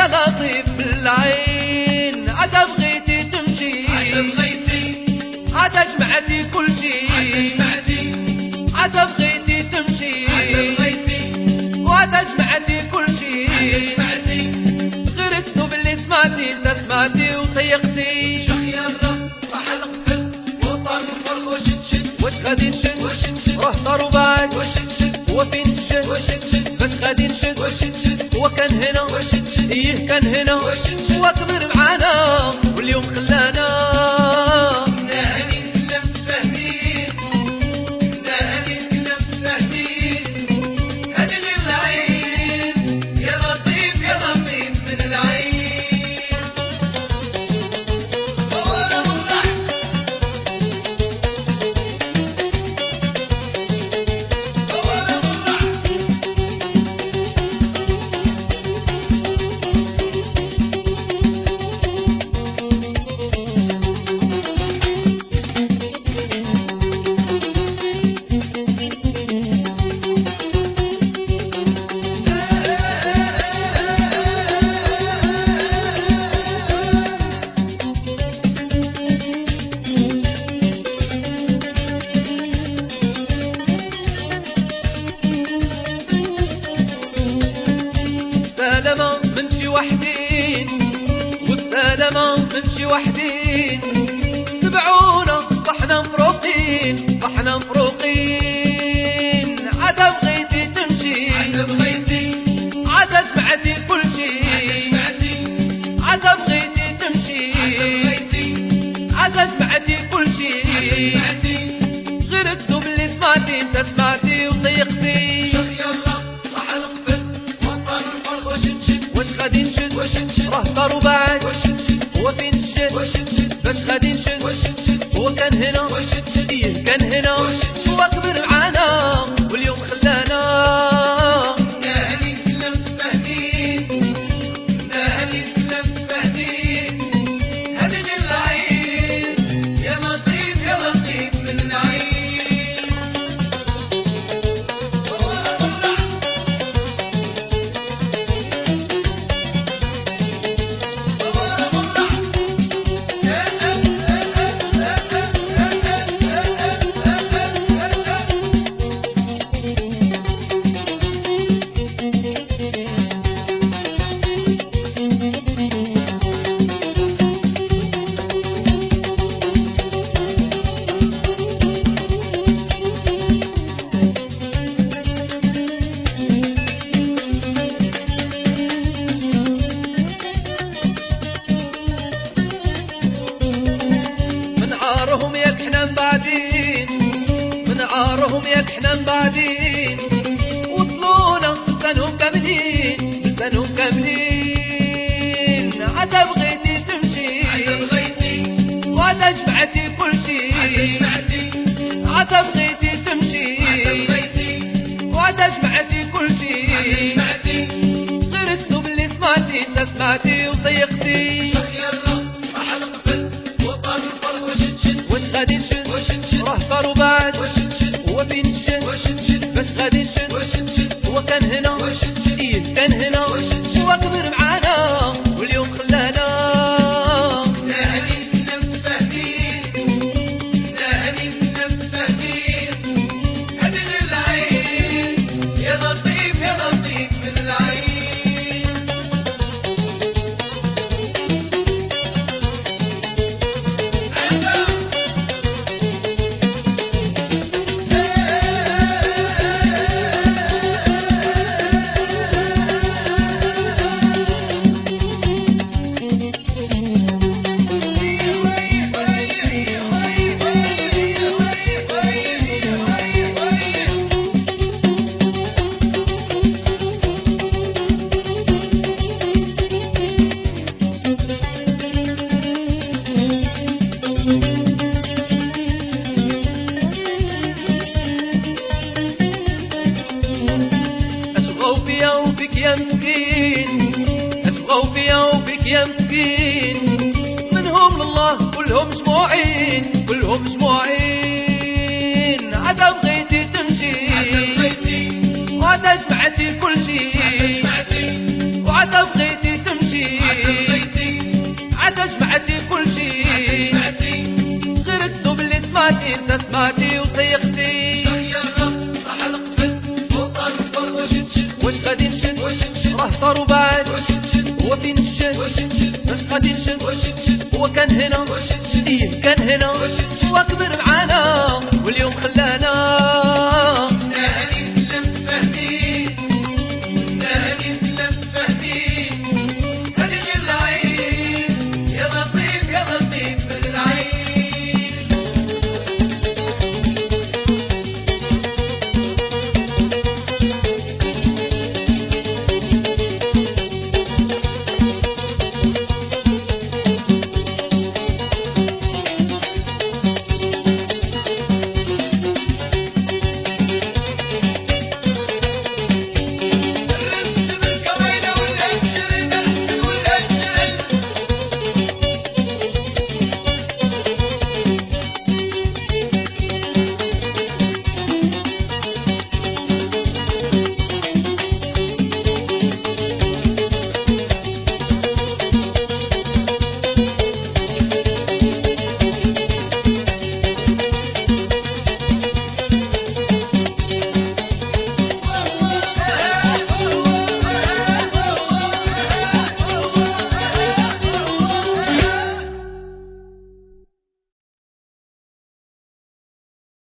لطيف بالعين، عدا بغيتي تمشي عدا جمعتي كل شي، عدا بغيتي تمشي وعدا جمعتي كل شي، غير الذنوب اللي سمعتي انت سمعتي وطيقتي. شخ يا الرب صح القفل وطن الفرق وشد واش غادي نشد روح طار وبعد هو فين تشد باش غادي نشد هو كان هنا ايه كان هنا هو كبر معانا واليوم خلانا. نهاني نتكلم فاهمين نهاني نتكلم فاهمين، هادي غير العين يا لطيف من العين. سلامة من شي وحدين والسلامة من شي وحدين، تبعونا صحنا مفروقين عدا بغيتي تمشي عدا سمعتي كل شي، عدا بغيتي تمشي عدا سمعتي كل شي، غير الذنوب اللي سمعتي انت سمعتي وطيقتي. واش غادي نشد راه طار وبعد هو فين الشد باش غادي نشد هو كان هنا ايه كان هنا هو كبر معانا واليوم خلانا. نهاني نتكلم فاهمين نهاني نتكلم فاهمين، هادي غير العين يا لطيف من العين. عارهم ياك حنا بعدين من عارهم ياك حنا بعدين، وصلونا لسانهم كاملين عدا بغيتي تمشي وعدا جمعتي كل شي، عدا بغيتي تمشي وعدا جمعتي كل شي، غير الذنوب اللي سمعتي انت سمعتي وطيقتي. واش غادي نشد راه طار وبعد هو فين الشد باش غادي نشد هو كان هنا ايه كان هنا هو كبر معانا واليوم خلانا. نهاني نتكلم فاهمين نهاني نتكلم فاهمين، هادي غير العين يا لطيف من العين. يا مسكين أسبغوا فيا وبك يا مسكين، منهم لله كلهم مجموعين عدا بغيتي تمشي وعدا جمعتي كل شي وعدا بغيتي تمشي شي عتميتي عاد جمعتي كل شي عتمعتي غير الذوب اللي سمعتي انت سمعتي وسيقتي شخيرة صح القفل وطار الفرد وشد واش غادي نشد راه طاروا بعد هو فين الشد باش غادي نشد هو كان هنا ايه كان هنا هو كبر معانا واليوم خلانا